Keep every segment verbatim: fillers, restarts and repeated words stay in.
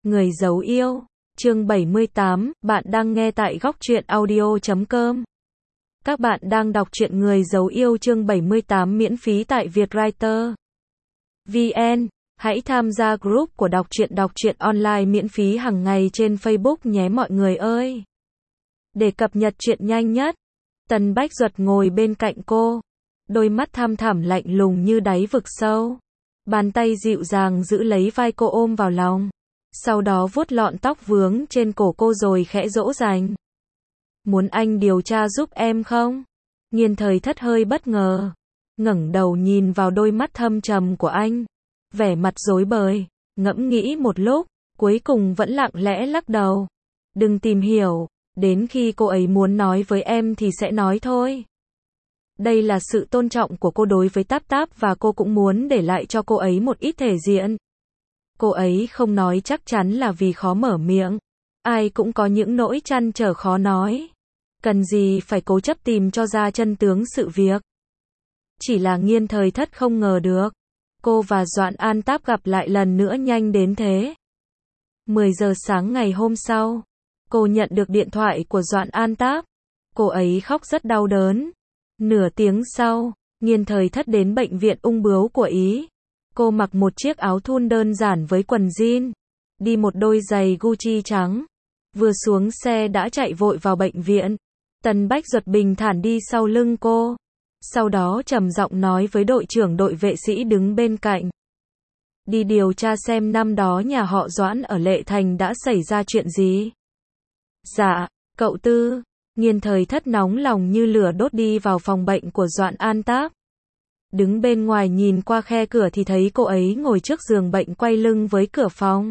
Người giấu yêu, chương bảy mươi tám, bạn đang nghe tại góc truyện audio chấm com. Các bạn đang đọc truyện Người giấu yêu chương bảy mươi tám miễn phí tại Vietwriter. vê en. Hãy tham gia group của đọc truyện đọc truyện online miễn phí hàng ngày trên Facebook nhé mọi người ơi. Để cập nhật truyện nhanh nhất, Tần Bách Duật ngồi bên cạnh cô, đôi mắt thăm thẳm lạnh lùng như đáy vực sâu. Bàn tay dịu dàng giữ lấy vai cô ôm vào lòng. Sau đó vuốt lọn tóc vướng trên cổ cô rồi khẽ dỗ dành. Muốn anh điều tra giúp em không? Nghiên Thời Thất hơi bất ngờ, ngẩng đầu nhìn vào đôi mắt thâm trầm của anh, vẻ mặt rối bời, ngẫm nghĩ một lúc, cuối cùng vẫn lặng lẽ lắc đầu. Đừng tìm hiểu, đến khi cô ấy muốn nói với em thì sẽ nói thôi. Đây là sự tôn trọng của cô đối với Táp Táp và cô cũng muốn để lại cho cô ấy một ít thể diện. Cô ấy không nói chắc chắn là vì khó mở miệng. Ai cũng có những nỗi trăn trở khó nói. Cần gì phải cố chấp tìm cho ra chân tướng sự việc. Chỉ là Nghiên Thời Thất không ngờ được. Cô và Doãn An Táp gặp lại lần nữa nhanh đến thế. mười giờ sáng ngày hôm sau, cô nhận được điện thoại của Doãn An Táp. Cô ấy khóc rất đau đớn. Nửa tiếng sau, Nghiên Thời Thất đến bệnh viện ung bướu của Ý. Cô mặc một chiếc áo thun đơn giản với quần jean, đi một đôi giày Gucci trắng. Vừa xuống xe đã chạy vội vào bệnh viện. Tần Bách Duật bình thản đi sau lưng cô. Sau đó trầm giọng nói với đội trưởng đội vệ sĩ đứng bên cạnh. Đi điều tra xem năm đó nhà họ Doãn ở Lệ Thành đã xảy ra chuyện gì. Dạ, cậu Tư. Nghiên Thời Thất nóng lòng như lửa đốt đi vào phòng bệnh của Doãn An Táp. Đứng bên ngoài nhìn qua khe cửa thì thấy cô ấy ngồi trước giường bệnh quay lưng với cửa phòng.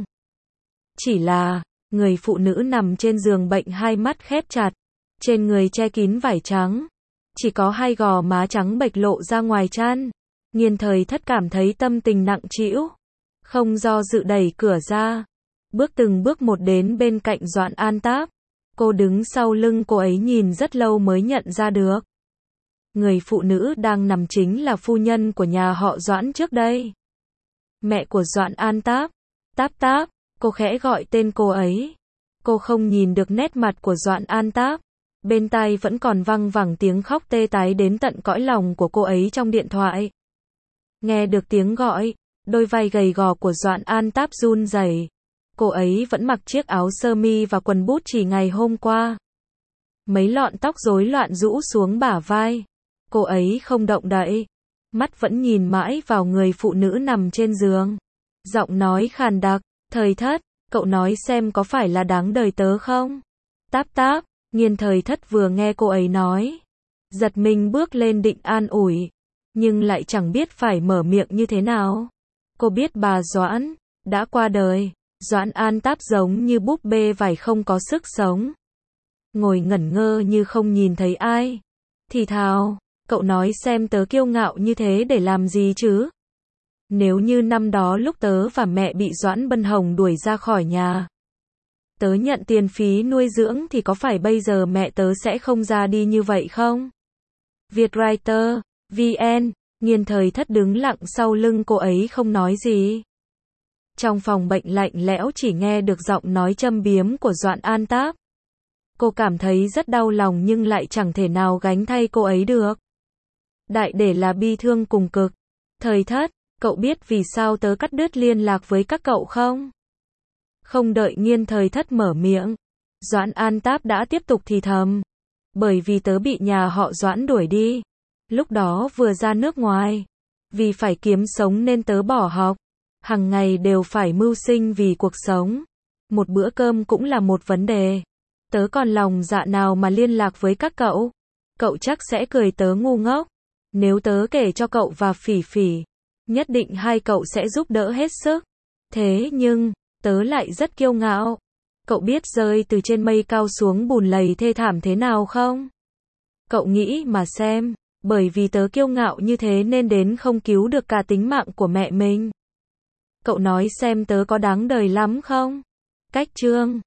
Chỉ là, người phụ nữ nằm trên giường bệnh hai mắt khép chặt, trên người che kín vải trắng. Chỉ có hai gò má trắng bệch lộ ra ngoài chăn. Nghiên Thời Thất cảm thấy tâm tình nặng trĩu. Không do dự đẩy cửa ra. Bước từng bước một đến bên cạnh Doãn An Táp. Cô đứng sau lưng cô ấy nhìn rất lâu mới nhận ra được. Người phụ nữ đang nằm chính là phu nhân của nhà họ Doãn trước đây. Mẹ của Doãn An Táp. Táp Táp, cô khẽ gọi tên cô ấy. Cô không nhìn được nét mặt của Doãn An Táp. Bên tai vẫn còn văng vẳng tiếng khóc tê tái đến tận cõi lòng của cô ấy trong điện thoại. Nghe được tiếng gọi, đôi vai gầy gò của Doãn An Táp run rẩy. Cô ấy vẫn mặc chiếc áo sơ mi và quần bút chỉ ngày hôm qua. Mấy lọn tóc rối loạn rũ xuống bả vai. Cô ấy không động đậy. Mắt vẫn nhìn mãi vào người phụ nữ nằm trên giường. Giọng nói khàn đặc. Thời Thất, cậu nói xem có phải là đáng đời tớ không? Táp Táp. Nghiên Thời Thất vừa nghe cô ấy nói, giật mình bước lên định an ủi, nhưng lại chẳng biết phải mở miệng như thế nào. Cô biết bà Doãn đã qua đời. Doãn An Táp giống như búp bê vải không có sức sống, ngồi ngẩn ngơ như không nhìn thấy ai. Thì thào, cậu nói xem tớ kiêu ngạo như thế để làm gì chứ? Nếu như năm đó lúc tớ và mẹ bị Doãn Bân Hồng đuổi ra khỏi nhà, tớ nhận tiền phí nuôi dưỡng thì có phải bây giờ mẹ tớ sẽ không ra đi như vậy không? Vietwriter, vê en. Nghiên Thời Thất đứng lặng sau lưng cô ấy không nói gì. Trong phòng bệnh lạnh lẽo chỉ nghe được giọng nói châm biếm của Doãn An Táp. Cô cảm thấy rất đau lòng nhưng lại chẳng thể nào gánh thay cô ấy được. Đại để là bi thương cùng cực. Thời Thất, cậu biết vì sao tớ cắt đứt liên lạc với các cậu không? Không đợi Nghiên Thời Thất mở miệng, Doãn An Táp đã tiếp tục thì thầm. Bởi vì tớ bị nhà họ Doãn đuổi đi. Lúc đó vừa ra nước ngoài. Vì phải kiếm sống nên tớ bỏ học. Hằng ngày đều phải mưu sinh vì cuộc sống. Một bữa cơm cũng là một vấn đề. Tớ còn lòng dạ nào mà liên lạc với các cậu. Cậu chắc sẽ cười tớ ngu ngốc. Nếu tớ kể cho cậu và Phỉ Phỉ, nhất định hai cậu sẽ giúp đỡ hết sức. Thế nhưng, tớ lại rất kiêu ngạo. Cậu biết rơi từ trên mây cao xuống bùn lầy thê thảm thế nào không? Cậu nghĩ mà xem, bởi vì tớ kiêu ngạo như thế nên đến không cứu được cả tính mạng của mẹ mình. Cậu nói xem tớ có đáng đời lắm không? Cách chương